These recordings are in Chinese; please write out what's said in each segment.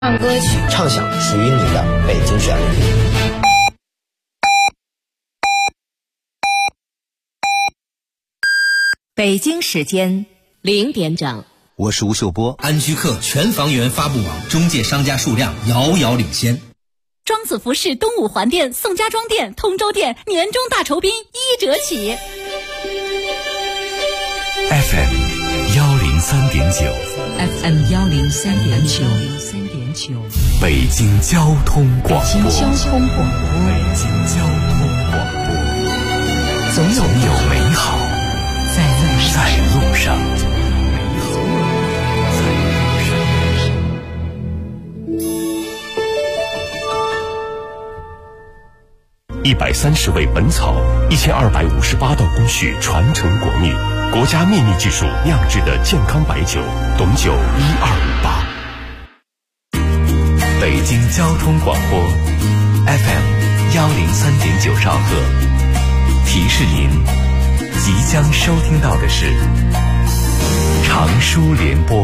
唱歌曲， 畅想属于你的北京旋律。 北京时间0点整， 我是吴秀波。 安居客全房源发布网中介商家数量遥遥领先。 庄子服饰东五环店、宋家庄店、通州店年终大酬宾1折起。 FM 103.9 FM 103.9， 北京交通广播。 北京交通广播， 总有美好在路上。130味本草，1258道工序传承国秘，国家秘密技术酿制的健康白酒，董酒1258。北京交通广播 FM 103.9兆赫，提示您即将收听到的是长舒联播。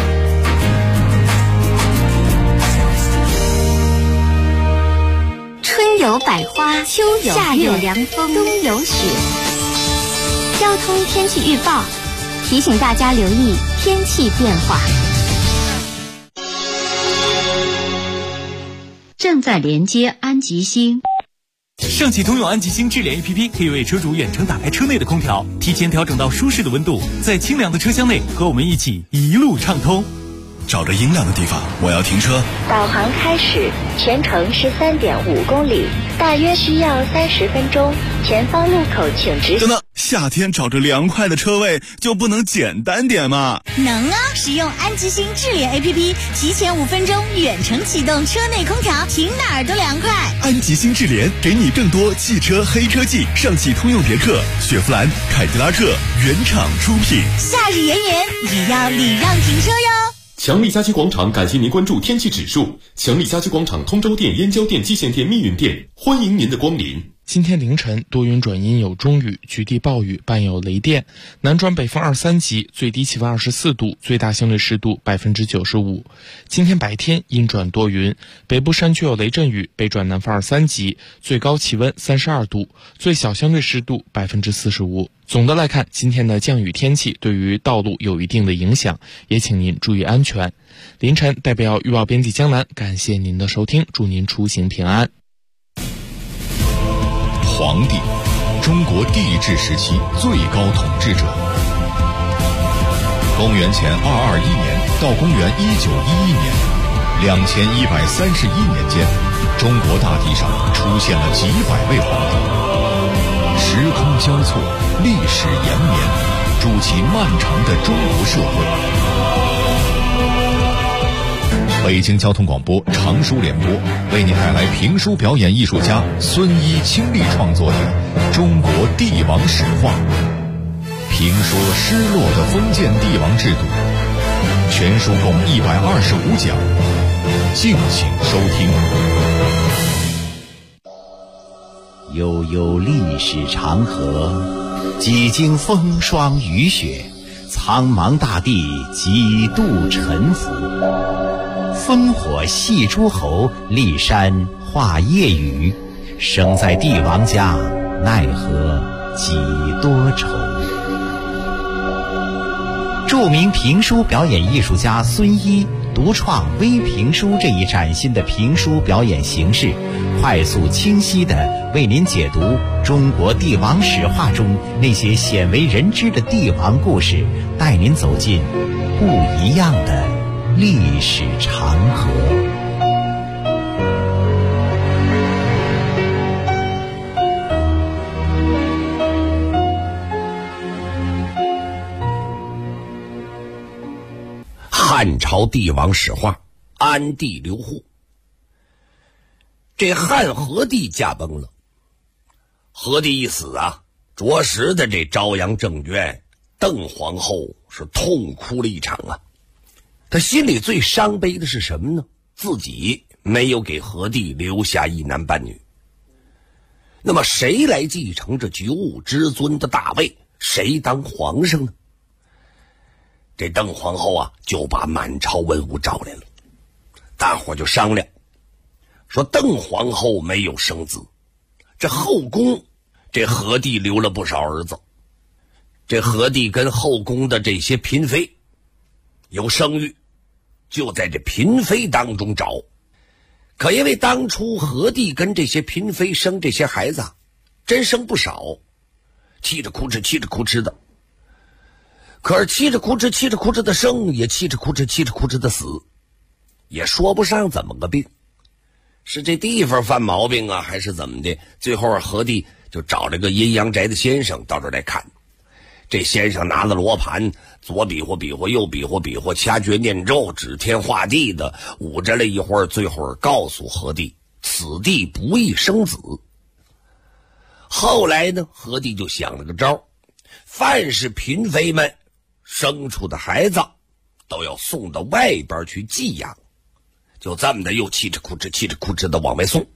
春有百花，秋有夏有凉风，冬有雪。交通天气预报提醒大家留意天气变化。 正在连接安吉星。 上汽通用安吉星智联 APP 可以为车主远程打开车内的空调，提前调整到舒适的温度，在清凉的车厢内和我们一起一路畅通。 找着阴凉的地方，我要停车。 导航开始，全程是3.5公里，大约需要30分钟。前方路口请直行。 等等，夏天找着凉快的车位就不能简单点吗？ 能啊！使用安吉星智联 APP， 提前5分钟远程启动车内空调，停哪儿都凉快。 安吉星智联给你更多汽车黑科技，上汽通用别克、雪佛兰、凯迪拉克原厂出品。 夏日炎炎，也要礼让停车哟。 强力家居广场感谢您关注天气指数。强力家居广场通州店、燕郊店、蓟县店、密云店，欢迎您的光临。 今天凌晨多云转阴有中雨，局地暴雨，伴有雷电，南转北风2、3级，最低气温24度，最大相对湿度95%。今天白天阴转多云，北部山区有雷阵雨，北转南风2、3级，最高气温32度，最小相对湿度45%。总的来看，今天的降雨天气对于道路有一定的影响，也请您注意安全。凌晨代表预报编辑江南，感谢您的收听，祝您出行平安。 黄帝，中国帝制时期最高统治者。公元前221年到公元1911年，2131年间，中国大地上出现了几百位皇帝，时空交错，历史延绵，筑起漫长的中国社会。北京交通广播长舒联播为你带来评书表演艺术家孙一倾力创作的《中国帝王史话》，评说失落的封建帝王制度，全书共125讲，敬请收听。 悠悠历史长河，几经风霜雨雪，苍茫大地几度沉浮。烽火戏诸侯，骊山画夜雨，生在帝王家，奈何几多愁。著名评书表演艺术家孙一独创微评书这一崭新的评书表演形式，快速清晰地为您解读中国帝王史话中那些鲜为人知的帝王故事，带您走进不一样的历史长河。 汉朝帝王史话，安帝刘祜。这汉和帝驾崩了，和帝一死啊，着实的这朝阳正院邓皇后是痛哭了一场啊。他心里最伤悲的是什么呢？自己没有给和帝留下一男半女。那么谁来继承这九五之尊的大位？谁当皇上呢？这邓皇后啊，就把满朝文武招来了， 大伙就商量，说邓皇后没有生子，这后宫这何帝留了不少儿子，这何帝跟后宫的这些嫔妃有生育，就在这嫔妃当中找。可因为当初何帝跟这些嫔妃生这些孩子真生不少，气着哭哧的，可是气着哭哧的生，也气着哭哧的死，也说不上怎么个病，是这地方犯毛病啊，还是怎么的？最后何帝就找了个阴阳宅的先生到这儿来看。这先生拿着罗盘，左比划，右比划，掐诀念咒，指天画地的捂着了一会儿，最后告诉何帝，此地不宜生子。后来呢，何帝就想了个招，凡是嫔妃们生出的孩子都要送到外边去寄养，就这么的又气着哭哧的往外送。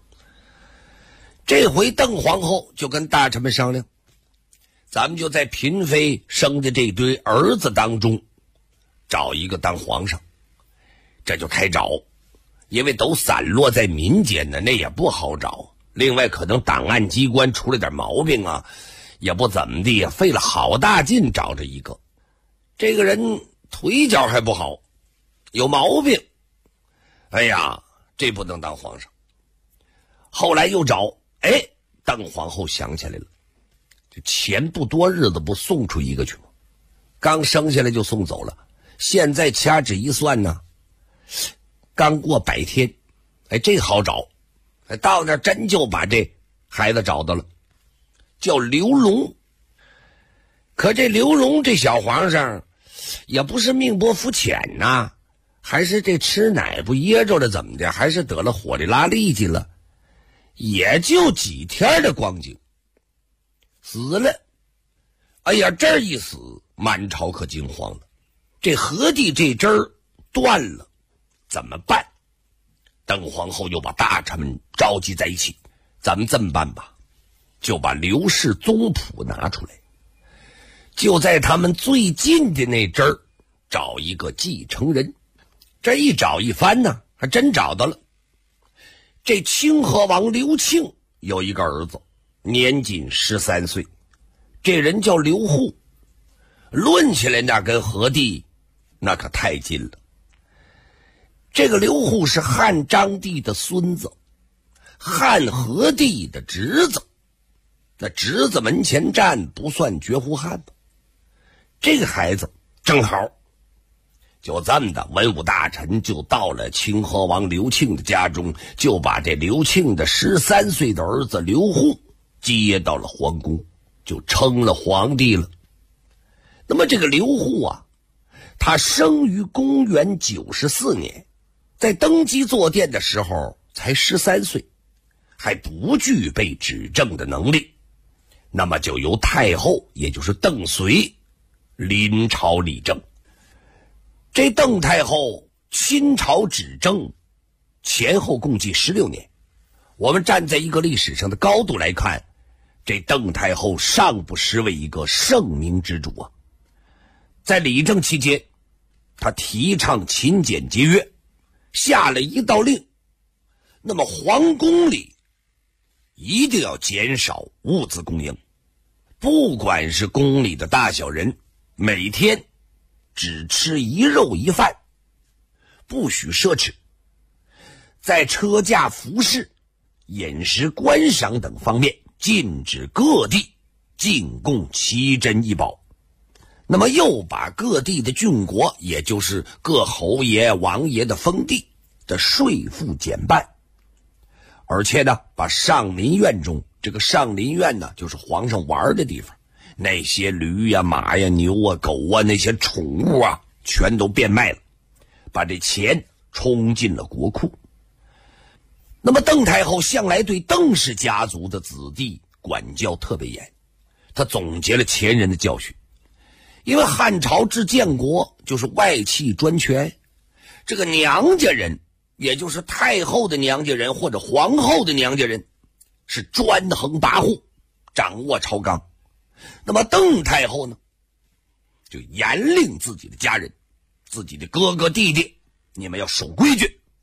这回邓皇后就跟大臣们商量，咱们就在嫔妃生的这堆儿子当中找一个当皇上。这就开找，因为都散落在民间呢，那也不好找，另外可能档案机关出了点毛病啊，也不怎么地，费了好大劲找着一个。这个人腿脚还不好，有毛病，哎呀，这不能当皇上。后来又找，邓皇后想起来了，这前不多日子不送出一个去吗？刚生下来就送走了，现在掐指一算呢，刚过100天，这好找，到那真就把这孩子找到了，叫刘龙。可这刘龙这小皇上也不是命薄肤浅呐，还是这吃奶不噎着了怎么的，还是得了火力拉痢疾了，也就几天的光景死了。哎呀，这一死满朝可惊慌了，这何帝这针儿断了，怎么办？邓皇后又把大臣们召集在一起，咱们这么办吧，就把刘氏宗谱拿出来，就在他们最近的那针儿找一个继承人。这一找一番呢，还真找到了。这清河王刘庆有一个儿子，年仅13岁，这人叫刘户，论起来那跟何帝那可太近了。这个刘户是汉章帝的孙子，汉和帝的侄子，那侄子门前站不算绝户汉吧。这个孩子正好，就这么的，文武大臣就到了清河王刘庆的家中，就把这刘庆的13岁的儿子刘户接到了皇宫，就称了皇帝了。那么这个刘户啊，他生于公元94年，在登基坐殿的时候才13岁，还不具备执政的能力。那么就由太后，也就是邓绥临朝理政。这邓太后亲朝执政前后共计16年，我们站在一个历史上的高度来看，这邓太后尚不失为一个圣明之主啊。在理政期间，她提倡勤俭节约，下了一道令，那么皇宫里一定要减少物资供应，不管是宫里的大小人，每天只吃1肉1饭，不许奢侈。在车驾服饰、饮食观赏等方面，禁止各地进贡奇珍异宝。那么又把各地的郡国，也就是各侯爷王爷的封地的税赋减半。而且呢，把上林苑中，这个上林苑呢，就是皇上玩的地方，那些驴呀、马呀、牛啊、狗啊，那些宠物啊，全都变卖了，把这钱充进了国库。那么邓太后向来对邓氏家族的子弟管教特别严，她总结了前人的教训。因为汉朝至建国就是外戚专权，这个娘家人，也就是太后的娘家人或者皇后的娘家人，是专横跋扈，掌握朝纲。那么邓太后呢，就严令自己的家人，自己的哥哥弟弟，你们要守规矩，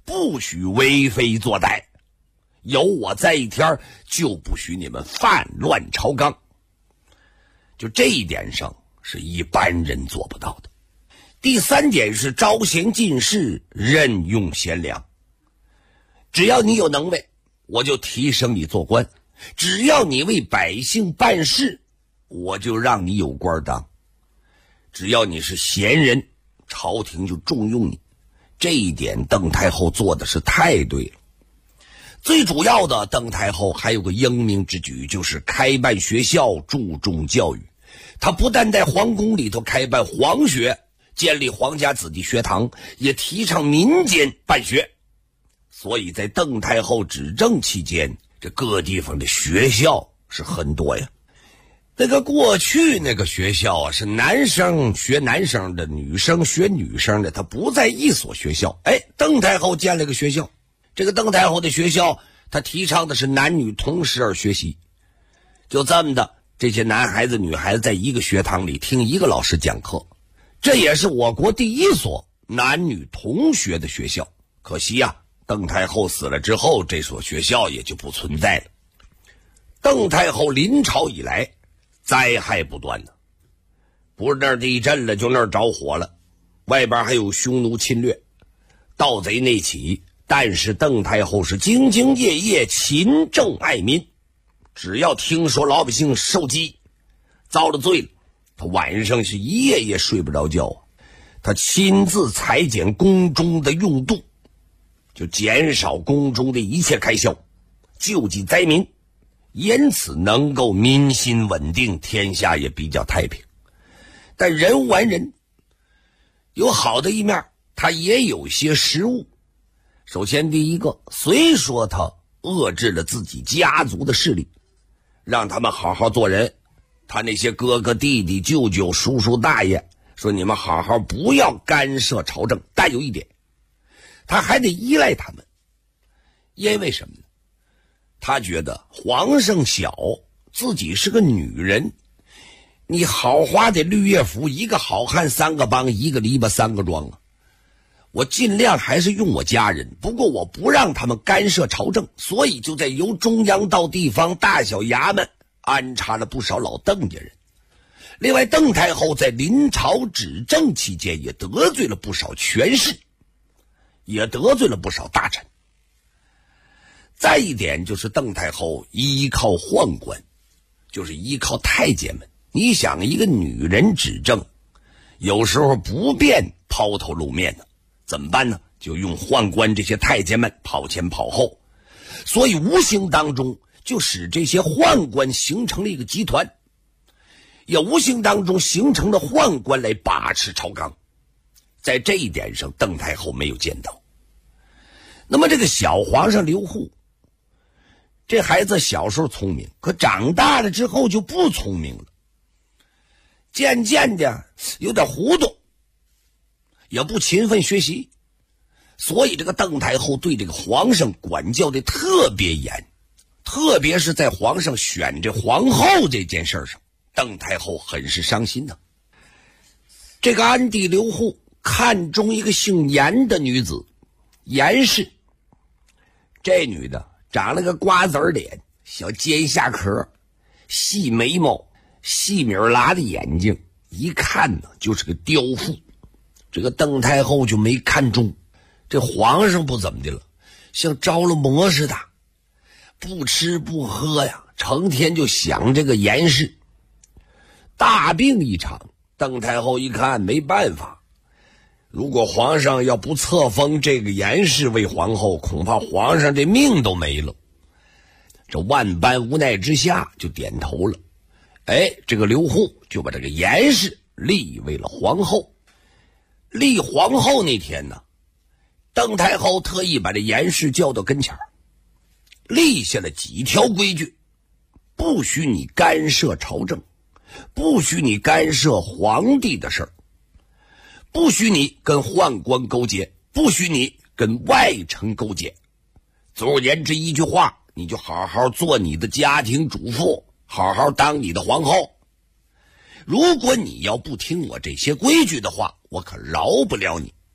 不许为非作歹，有我在一天，就不许你们犯乱朝纲。就这一点上是一般人做不到的。第3点是招贤进士，任用贤良。只要你有能耐，我就提升你做官；只要你为百姓办事，我就让你有官当。只要你是贤人，朝廷就重用你。这一点邓太后做的是太对了。最主要的，邓太后还有个英明之举，就是开办学校，注重教育。她不但在皇宫里头开办皇学，建立皇家子弟学堂，也提倡民间办学。所以在邓太后执政期间，这各地方的学校是很多呀。那个过去那个学校啊，是男生学男生的，女生学女生的，他不在一所学校。邓太后建了个学校，这个邓太后的学校，他提倡的是男女同时而学习。就这么的，这些男孩子女孩子在一个学堂里听一个老师讲课，这也是我国第一所男女同学的学校。可惜啊，邓太后死了之后，这所学校也就不存在了。邓太后临朝以来，灾害不断呢，不是那儿地震了，就那儿着火了，外边还有匈奴侵略，盗贼内起。但是邓太后是兢兢业业，勤政爱民，只要听说老百姓受饥遭了罪了，他晚上是一夜也睡不着觉啊。他亲自裁减宫中的用度，就减少宫中的一切开销，救济灾民，因此能够民心稳定，天下也比较太平。但人完人，有好的一面，他也有些失误。首先第一个，虽说他遏制了自己家族的势力，让他们好好做人，他那些哥哥弟弟舅舅叔叔大爷说你们好好不要干涉朝政，但有一点，他还得依赖他们。因为什么呢？他觉得皇上小，自己是个女人，你好花的绿叶服，一个好汉三个帮，一个篱笆三个桩啊。我尽量还是用我家人，不过我不让他们干涉朝政，所以就在由中央到地方大小衙门安插了不少老邓家人。另外，邓太后在临朝执政期间也得罪了不少权势，也得罪了不少大臣。再一点就是邓太后依靠宦官，就是依靠太监们。你想一个女人执政，有时候不便抛头露面的，怎么办呢？就用宦官这些太监们跑前跑后，所以无形当中就使这些宦官形成了一个集团，也无形当中形成了宦官来把持朝纲。在这一点上，邓太后没有见到。那么这个小皇上刘祜，这孩子小时候聪明，可长大了之后就不聪明了，渐渐的有点糊涂，也不勤奋学习。所以这个邓太后对这个皇上管教的特别严，特别是在皇上选这皇后这件事上，邓太后很是伤心呢。这个安帝刘祜看中一个姓严的女子严氏，这女的长了个瓜子脸，小尖下壳，细眉毛，细米拉的眼睛，一看呢就是个刁妇。这个邓太后就没看中。这皇上不怎么的了，像着了魔似的，不吃不喝呀，成天就想这个严氏。大病一场，邓太后一看没办法，如果皇上要不册封这个严氏为皇后，恐怕皇上这命都没了。这万般无奈之下就点头了。这个刘祜就把这个严氏立为了皇后。立皇后那天呢，邓太后特意把这严氏叫到跟前，立下了几条规矩：不许你干涉朝政，不许你干涉皇帝的事儿，不许你跟宦官勾结，不许你跟外臣勾结。总而言之一句话，你就好好做你的家庭主妇，好好当你的皇后。如果你要不听我这些规矩的话，我可饶不了你。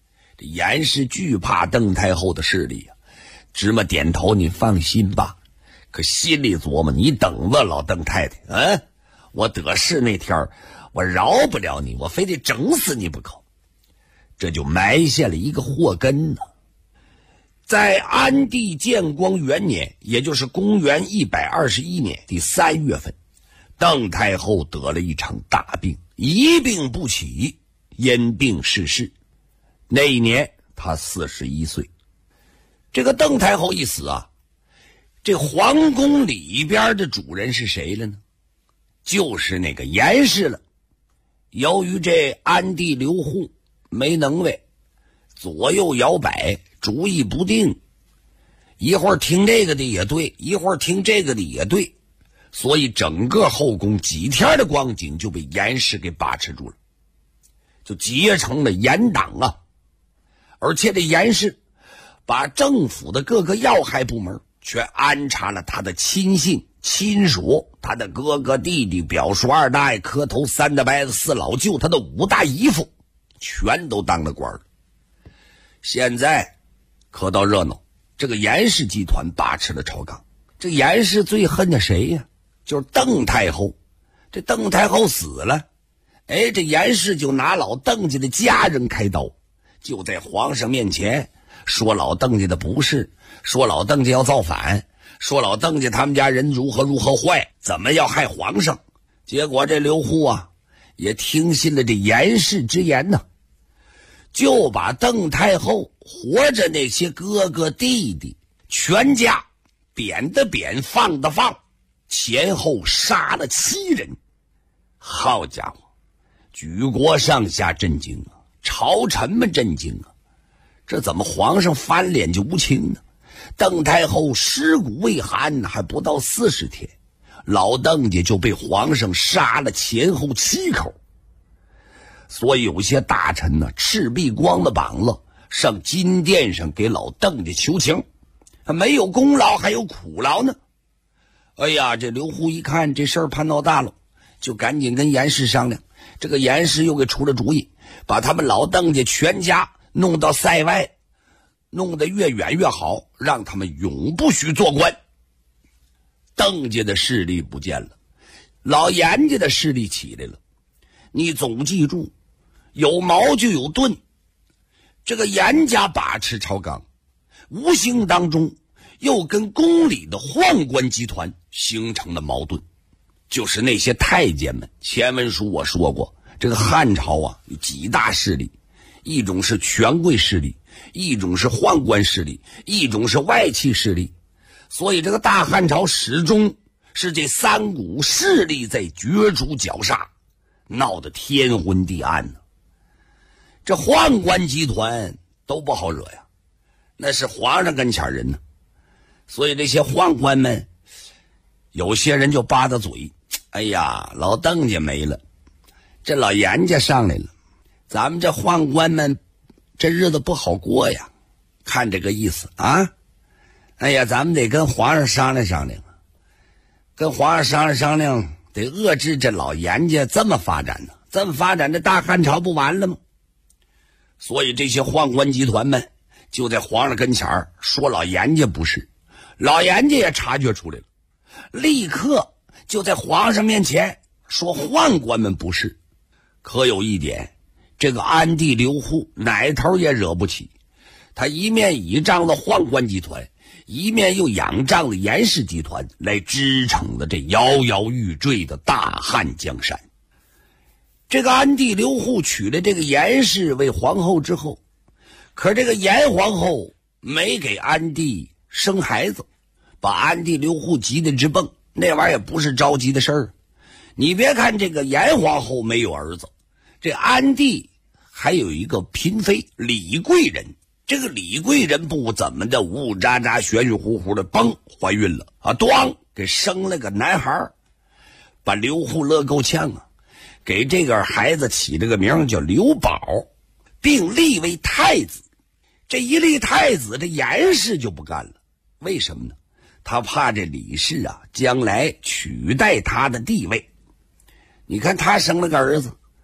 这严氏惧怕邓太后的势力啊，芝麻点头，你放心吧。可心里琢磨，你等着老邓太太，我得势那天我饶不了你，我非得整死你不可。这就埋下了一个祸根呢。在安帝建光元年，也就是公元121年第3月份，邓太后得了一场大病，一病不起，因病逝世。那一年她41岁。这个邓太后一死啊，这皇宫里边的主人是谁了呢？就是那个严氏了。由于这安帝刘祜没能为，左右摇摆，主意不定，一会儿听这个的也对，一会儿听这个的也对，所以整个后宫几天的光景就被严氏给把持住了，就结成了严党啊。而且这严氏把政府的各个要害部门全安插了他的亲信亲属，他的哥哥弟弟表叔二大爷磕头三大伯子四老舅，他的五大姨夫全都当了官了。现在可倒热闹，这个严氏集团把持了朝纲。这严氏最恨的谁呀？就是邓太后。这邓太后死了，这严氏就拿老邓家的家人开刀，就在皇上面前说老邓家的不是，说老邓家要造反，说老邓家他们家人如何如何坏，怎么要害皇上。结果这刘祜啊也听信了这严氏之言呢，就把邓太后活着那些哥哥弟弟全家贬的贬，放的放，前后杀了7人。好家伙，举国上下震惊啊，朝臣们震惊啊，这怎么皇上翻脸就无情呢？邓太后尸骨未寒，还不到40天，老邓家就被皇上杀了前后7口。所以有些大臣呢，赤壁光了膀子上金殿上给老邓家求情，没有功劳还有苦劳呢。哎呀，这刘祜一看这事儿怕闹大了，就赶紧跟严氏商量。这个严氏又给出了主意，把他们老邓家全家弄到塞外，弄得越远越好，让他们永不许做官。邓家的势力不见了，老严家的势力起来了。你总记住，有矛就有盾。这个严家把持朝纲，无形当中又跟宫里的宦官集团形成了矛盾。就是那些太监们，前文书我说过，这个汉朝啊有几大势力，一种是权贵势力，一种是宦官势力，一种是外戚势力。所以这个大汉朝始终是这3股势力在角逐绞杀，闹得天昏地暗呢。这宦官集团都不好惹呀，那是皇上跟前人呢。所以这些宦官们，有些人就扒着嘴，哎呀，老邓家没了，这老严家上来了，咱们这宦官们这日子不好过呀。看这个意思啊，哎呀，咱们得跟皇上商量商量，跟皇上商量商量，得遏制这老严家这么发展呢，这么发展这大汉朝不完了吗？所以这些宦官集团们就在皇上跟前说老严家不是，老严家也察觉出来了，立刻就在皇上面前说宦官们不是。可有一点，这个安帝刘祜哪头也惹不起，他一面倚仗了宦官集团，一面又仰仗了严氏集团，来支撑了这摇摇欲坠的大汉江山。这个安帝刘祜娶了这个严氏为皇后之后，可这个严皇后没给安帝生孩子，把安帝刘祜急得直蹦。那玩意儿也不是着急的事儿。你别看这个严皇后没有儿子，这安帝还有一个嫔妃李贵人。这个李贵人不怎么的，呜喳喳玄玄乎乎的，嘣怀孕了啊，咣给生了个男孩，把刘祜乐够呛啊，给这个孩子起了个名叫刘宝，并立为太子。这一立太子，这严氏就不干了。为什么呢？他怕这李氏啊将来取代他的地位。你看他生了个儿子，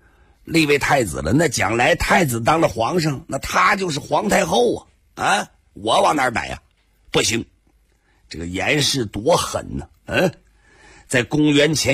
立为太子了，那将来太子当了皇上，那他就是皇太后啊！我往哪儿摆呀？不行，这个严氏多狠呢！在公元前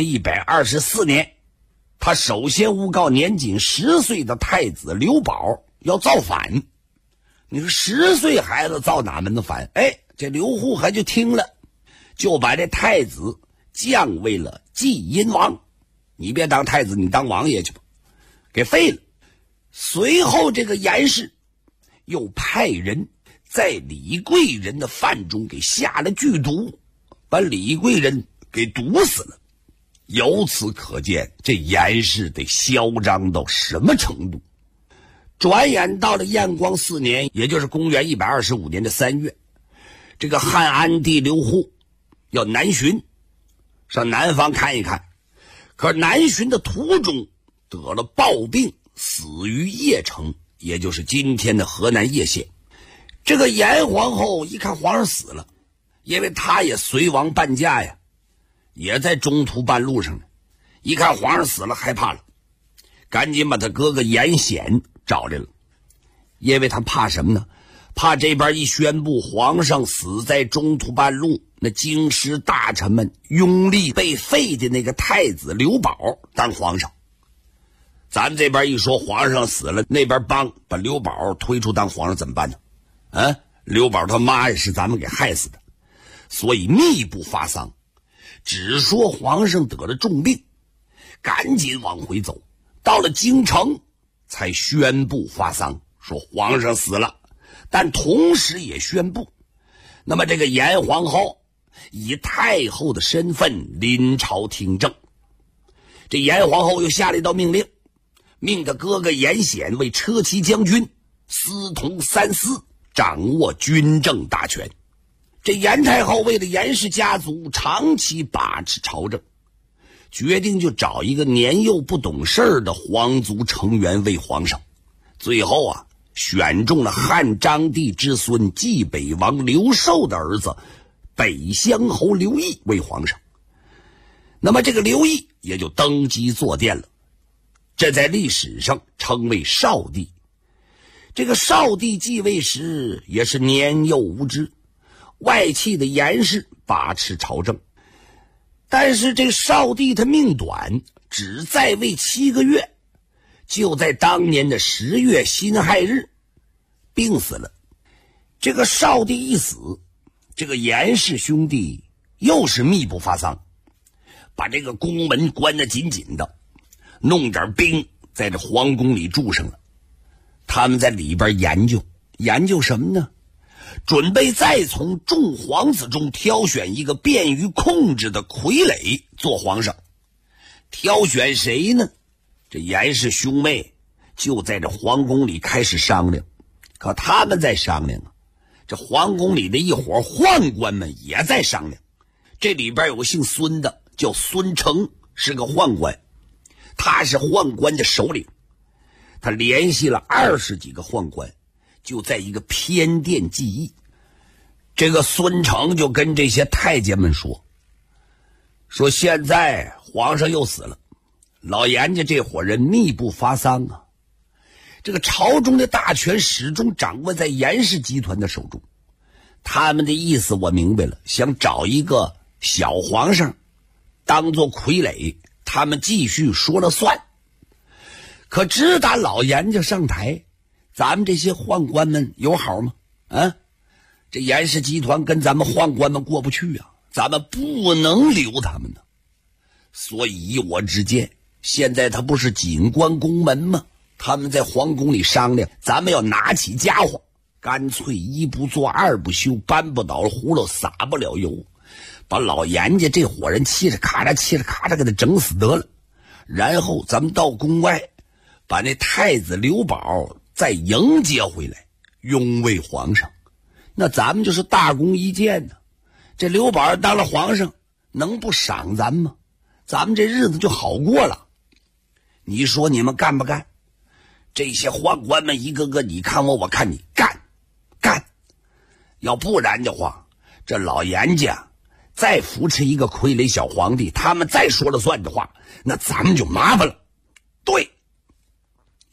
124年，他首先诬告年仅10岁的太子刘保要造反。你说10岁孩子造哪门子反？这刘户还就听了，就把这太子降为了晋阴王。你别当太子，你当王爷去吧，给废了。随后这个严氏又派人在李贵人的饭中给下了剧毒，把李贵人给毒死了。由此可见，这严氏得嚣张到什么程度。转眼到了燕光4年，也就是公元125年的3月，这个汉安帝刘户要南巡，上南方看一看。可南巡的途中得了暴病，死于邺城，也就是今天的河南邺县。这个严皇后一看皇上死了，因为她也随王伴驾呀，也在中途半路上呢，一看皇上死了害怕了，赶紧把他哥哥严显找来了。因为他怕什么呢？怕这边一宣布皇上死在中途半路，那京师大臣们拥立被废的那个太子刘保当皇上。咱们这边一说皇上死了，那边帮把刘保推出当皇上怎么办呢？刘保他妈也是咱们给害死的，所以密不发丧，只说皇上得了重病，赶紧往回走，到了京城才宣布发丧，说皇上死了。但同时也宣布，那么这个严皇后以太后的身份临朝听政。这严皇后又下了一道命令，命他哥哥严显为车骑将军，司同3司，掌握军政大权。这严太后为了严氏家族长期把持朝政，决定就找一个年幼不懂事的皇族成员为皇上。最后选中了汉章帝之孙冀北王刘寿的儿子北乡侯刘毅为皇上。那么这个刘毅也就登基坐殿了，这在历史上称为少帝。这个少帝继位时也是年幼无知，外戚的严氏把持朝政。但是这少帝他命短，只在位7个月，就在当年的10月辛亥日病死了。这个少帝一死，这个严氏兄弟又是密不发丧，把这个宫门关得紧紧的，弄点兵在这皇宫里住上了。他们在里边研究什么呢？准备再从众皇子中挑选一个便于控制的傀儡做皇上。挑选谁呢？这严氏兄妹就在这皇宫里开始商量。可他们在商量这皇宫里的一伙宦官们也在商量。这里边有个姓孙的叫孙成，是个宦官，他是宦官的首领。他联系了20几个宦官，就在一个偏殿计议。这个孙成就跟这些太监们说现在皇上又死了，老严家这伙人密不发丧啊，这个朝中的大权始终掌握在严氏集团的手中。他们的意思我明白了，想找一个小皇上当做傀儡，他们继续说了算。可直打老严家上台，咱们这些宦官们友好吗？这严氏集团跟咱们宦官们过不去啊，咱们不能留他们呢。所以以我之见，现在他不是紧关宫门吗？他们在皇宫里商量，咱们要拿起家伙，干脆一不做二不休，搬不倒葫芦撒不了油，把老严家这伙人嘁哩咔嚓给他整死得了。然后咱们到宫外把那太子刘保再迎接回来，拥为皇上。那咱们就是大功一件呢。这刘保当了皇上，能不赏咱吗？咱们这日子就好过了。你说你们干不干？这些宦官们一个个你看我，我看你，干！要不然的话，这老严家再扶持一个傀儡小皇帝，他们再说了算的话，那咱们就麻烦了。对，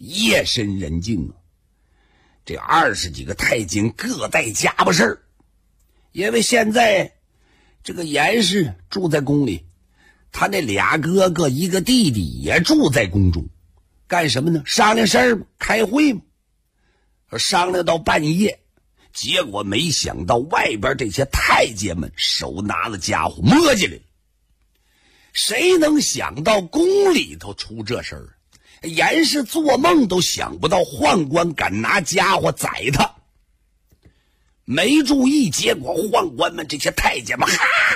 夜深人静啊，这20几个太监各带家伙事儿。因为现在这个严氏住在宫里，他那俩哥哥一个弟弟也住在宫中，干什么呢？商量事儿嘛，开会嘛。商量到半夜，结果没想到外边这些太监们手拿了家伙摸进来了。谁能想到宫里头出这事儿？严氏做梦都想不到宦官敢拿家伙宰他。没注意，结果宦官们这些太监们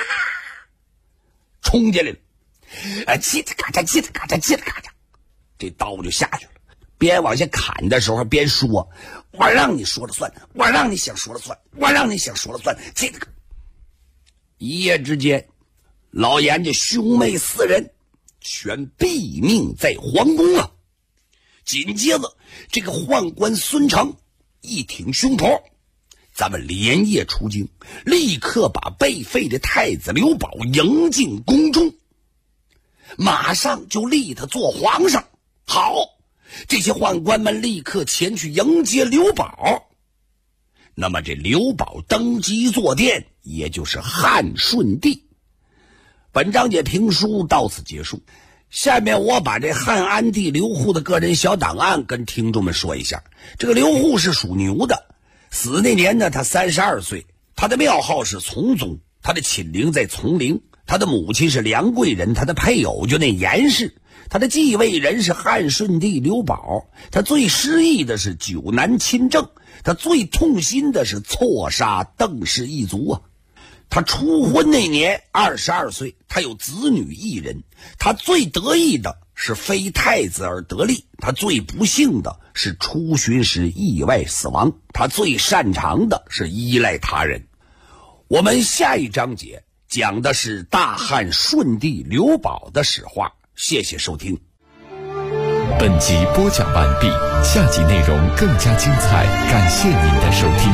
冲进来了，叽里嘎喳叽里嘎喳叽里嘎喳，这刀就下去了。边往下砍的时候边说：“我让你说了算，我让你想说了算，我让你想说了算。”一夜之间，老严家兄妹4人全毙命在皇宫了。紧接着，这个宦官孙成一挺胸脯，咱们连夜出京，立刻把被废的太子刘保迎进宫中，马上就立他做皇上。好，这些宦官们立刻前去迎接刘保。那么这刘保登基坐殿，也就是汉顺帝。本章节评书到此结束，下面我把这汉安帝刘祜的个人小档案跟听众们说一下。这个刘祜是属牛的，死那年呢他32岁，他的庙号是从宗，他的寝陵在从陵，他的母亲是梁贵人，他的配偶就那严氏，他的继位人是汉顺帝刘保。他最失意的是久难亲政，他最痛心的是错杀邓氏一族啊。他初婚那年22岁，他有子女1人。他最得意的是非太子而得利，他最不幸的是出巡时意外死亡，他最擅长的是依赖他人。我们下一章节讲的是大汉顺帝刘保的史话。谢谢收听。 本集播讲完毕，下集内容更加精彩，感谢您的收听。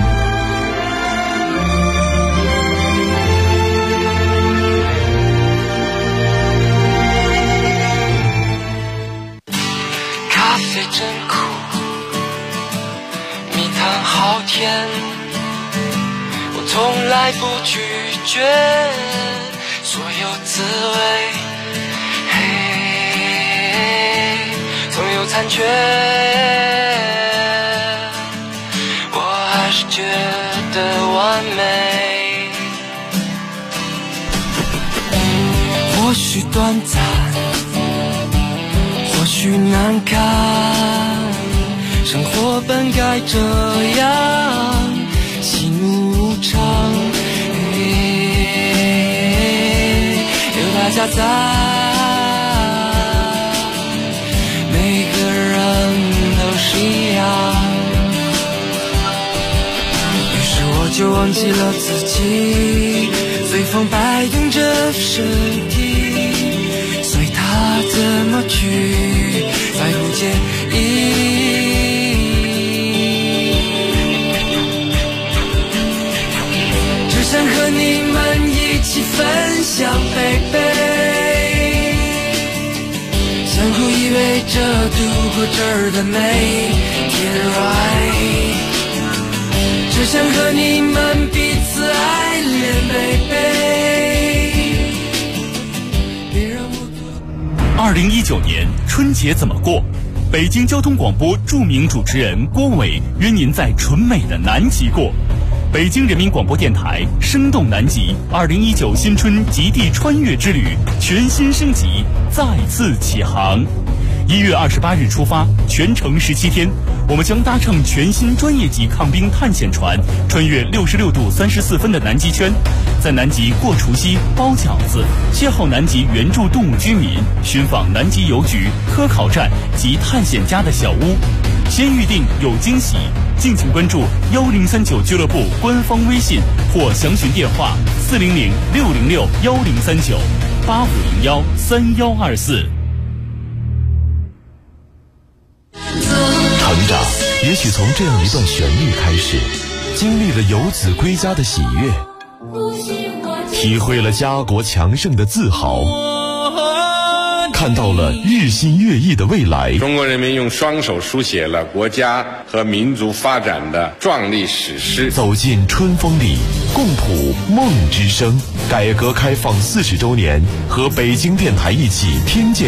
咖啡真苦，蜜糖好甜，我从来不拒绝所有滋味，总有残缺，我还是觉得完美。或许短暂，或许难堪，生活本该这样，喜怒无常，有大家在，每个人都是一样。于是我就忘记了自己，随风摆动着身体，随它怎么去，再不介意。只想和你们一起分享baby，相互依偎着度过这儿的每天 right， 只想和你们彼此爱恋 baby， 别让我 2019年春节怎么过？北京交通广播著名主持人郭伟约您在纯美的南极过。北京人民广播电台生动南极2019新春极地穿越之旅全新升级，再次起航。1月28日出发，全程17天，我们将搭乘全新专业级抗冰探险船，穿越66度34分的南极圈，在南极过除夕、包饺子，邂逅南极原住动物居民，寻访南极邮局、科考站及探险家的小屋。先预定有惊喜，敬请关注1039俱乐部官方微信或详询电话400-606-1039-8501-3124。 成长也许从这样一段旋律开始，经历了游子归家的喜悦，体会了家国强盛的自豪， 看到了日新月异的未来。 中国人民用双手书写了国家和民族发展的壮丽史诗。 走进春风里，共谱梦之声。改革开放40周年，和北京电台一起听见